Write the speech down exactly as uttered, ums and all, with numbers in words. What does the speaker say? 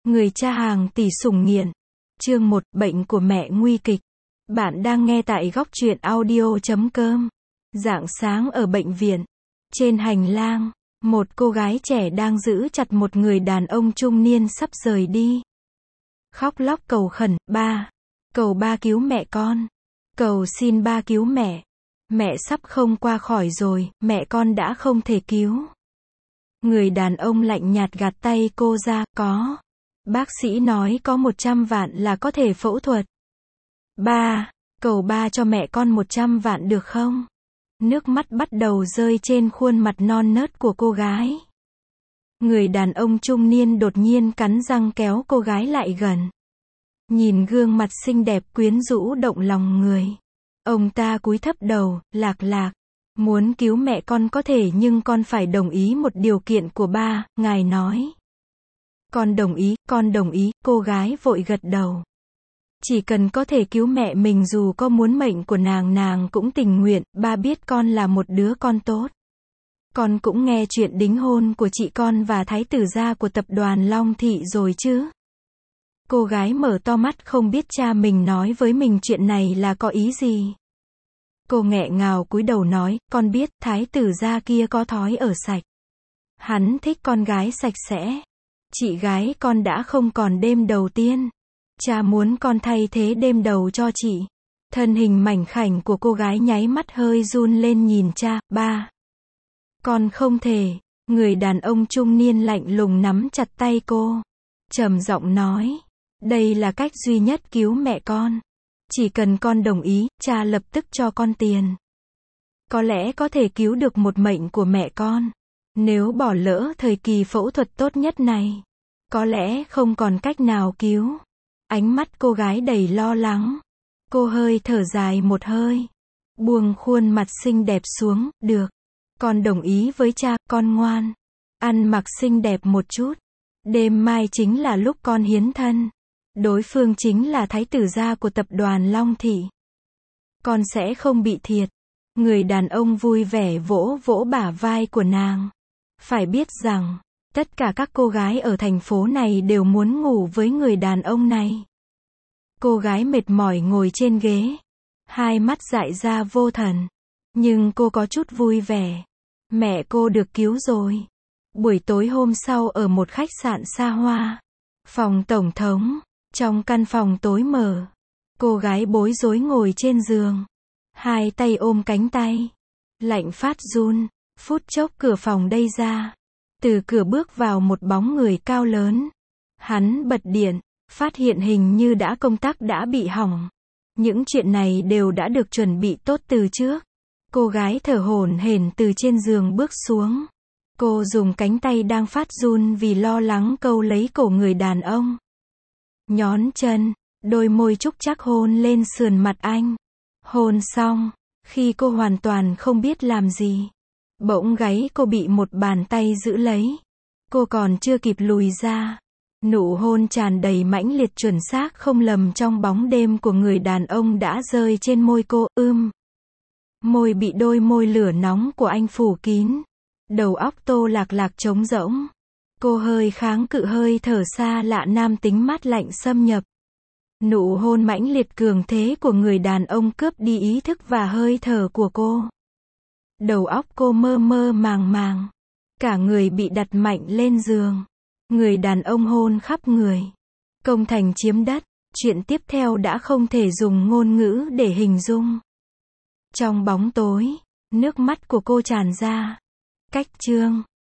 Người cha hàng tỷ sủng nghiện. Chương một, bệnh của mẹ nguy kịch. Bạn đang nghe tại góc truyện audio chấm com. Rạng sáng ở bệnh viện. Trên hành lang, một cô gái trẻ đang giữ chặt một người đàn ông trung niên sắp rời đi. Khóc lóc cầu khẩn, ba. Cầu ba cứu mẹ con. Cầu xin ba cứu mẹ. Mẹ sắp không qua khỏi rồi, mẹ con đã không thể cứu. Người đàn ông lạnh nhạt gạt tay cô ra, có. Bác sĩ nói có một trăm vạn là có thể phẫu thuật. Ba, cầu ba cho mẹ con một trăm vạn được không? Nước mắt bắt đầu rơi trên khuôn mặt non nớt của cô gái. Người đàn ông trung niên đột nhiên cắn răng kéo cô gái lại gần. Nhìn gương mặt xinh đẹp quyến rũ động lòng người. Ông ta cúi thấp đầu, lạc lạc. Muốn cứu mẹ con có thể nhưng con phải đồng ý một điều kiện của ba, ngài nói. Con đồng ý, con đồng ý, cô gái vội gật đầu. Chỉ cần có thể cứu mẹ mình dù có muốn mệnh của nàng nàng cũng tình nguyện, ba biết con là một đứa con tốt. Con cũng nghe chuyện đính hôn của chị con và thái tử gia của tập đoàn Long Thị rồi chứ? Cô gái mở to mắt không biết cha mình nói với mình chuyện này là có ý gì. Cô nghẹn ngào cúi đầu nói, con biết thái tử gia kia có thói ở sạch. Hắn thích con gái sạch sẽ. Chị gái con đã không còn đêm đầu tiên. Cha muốn con thay thế đêm đầu cho chị. Thân hình mảnh khảnh của cô gái nháy mắt hơi run lên nhìn cha, ba. Con không thể. Người đàn ông trung niên lạnh lùng nắm chặt tay cô. Trầm giọng nói. Đây là cách duy nhất cứu mẹ con. Chỉ cần con đồng ý, cha lập tức cho con tiền. Có lẽ có thể cứu được một mệnh của mẹ con. Nếu bỏ lỡ thời kỳ phẫu thuật tốt nhất này, có lẽ không còn cách nào cứu. Ánh mắt cô gái đầy lo lắng. Cô hơi thở dài một hơi. Buông khuôn mặt xinh đẹp xuống, được. Con đồng ý với cha, con ngoan. Ăn mặc xinh đẹp một chút. Đêm mai chính là lúc con hiến thân. Đối phương chính là thái tử gia của tập đoàn Long Thị. Con sẽ không bị thiệt. Người đàn ông vui vẻ vỗ vỗ bả vai của nàng. Phải biết rằng, tất cả các cô gái ở thành phố này đều muốn ngủ với người đàn ông này. Cô gái mệt mỏi ngồi trên ghế. Hai mắt dại ra vô thần. Nhưng cô có chút vui vẻ. Mẹ cô được cứu rồi. Buổi tối hôm sau ở một khách sạn xa hoa. Phòng tổng thống. Trong căn phòng tối mờ. Cô gái bối rối ngồi trên giường. Hai tay ôm cánh tay. Lạnh phát run. Phút chốc cửa phòng đây ra. Từ cửa bước vào một bóng người cao lớn. Hắn bật điện. Phát hiện hình như đã công tắc đã bị hỏng. Những chuyện này đều đã được chuẩn bị tốt từ trước. Cô gái thở hổn hển từ trên giường bước xuống. Cô dùng cánh tay đang phát run vì lo lắng câu lấy cổ người đàn ông. Nhón chân, đôi môi trúc chắc hôn lên sườn mặt anh. Hôn xong, khi cô hoàn toàn không biết làm gì, bỗng gáy cô bị một bàn tay giữ lấy. Cô còn chưa kịp lùi ra. Nụ hôn tràn đầy mãnh liệt chuẩn xác không lầm trong bóng đêm của người đàn ông đã rơi trên môi cô, ưm. Môi bị đôi môi lửa nóng của anh phủ kín. Đầu óc Tô Lạc Lạc trống rỗng. Cô hơi kháng cự hơi thở xa lạ nam tính mát lạnh xâm nhập. Nụ hôn mãnh liệt cường thế của người đàn ông cướp đi ý thức và hơi thở của cô. Đầu óc cô mơ mơ màng màng. Cả người bị đặt mạnh lên giường. Người đàn ông hôn khắp người. Công thành chiếm đất. Chuyện tiếp theo đã không thể dùng ngôn ngữ để hình dung. Trong bóng tối, nước mắt của cô tràn ra. Cách chương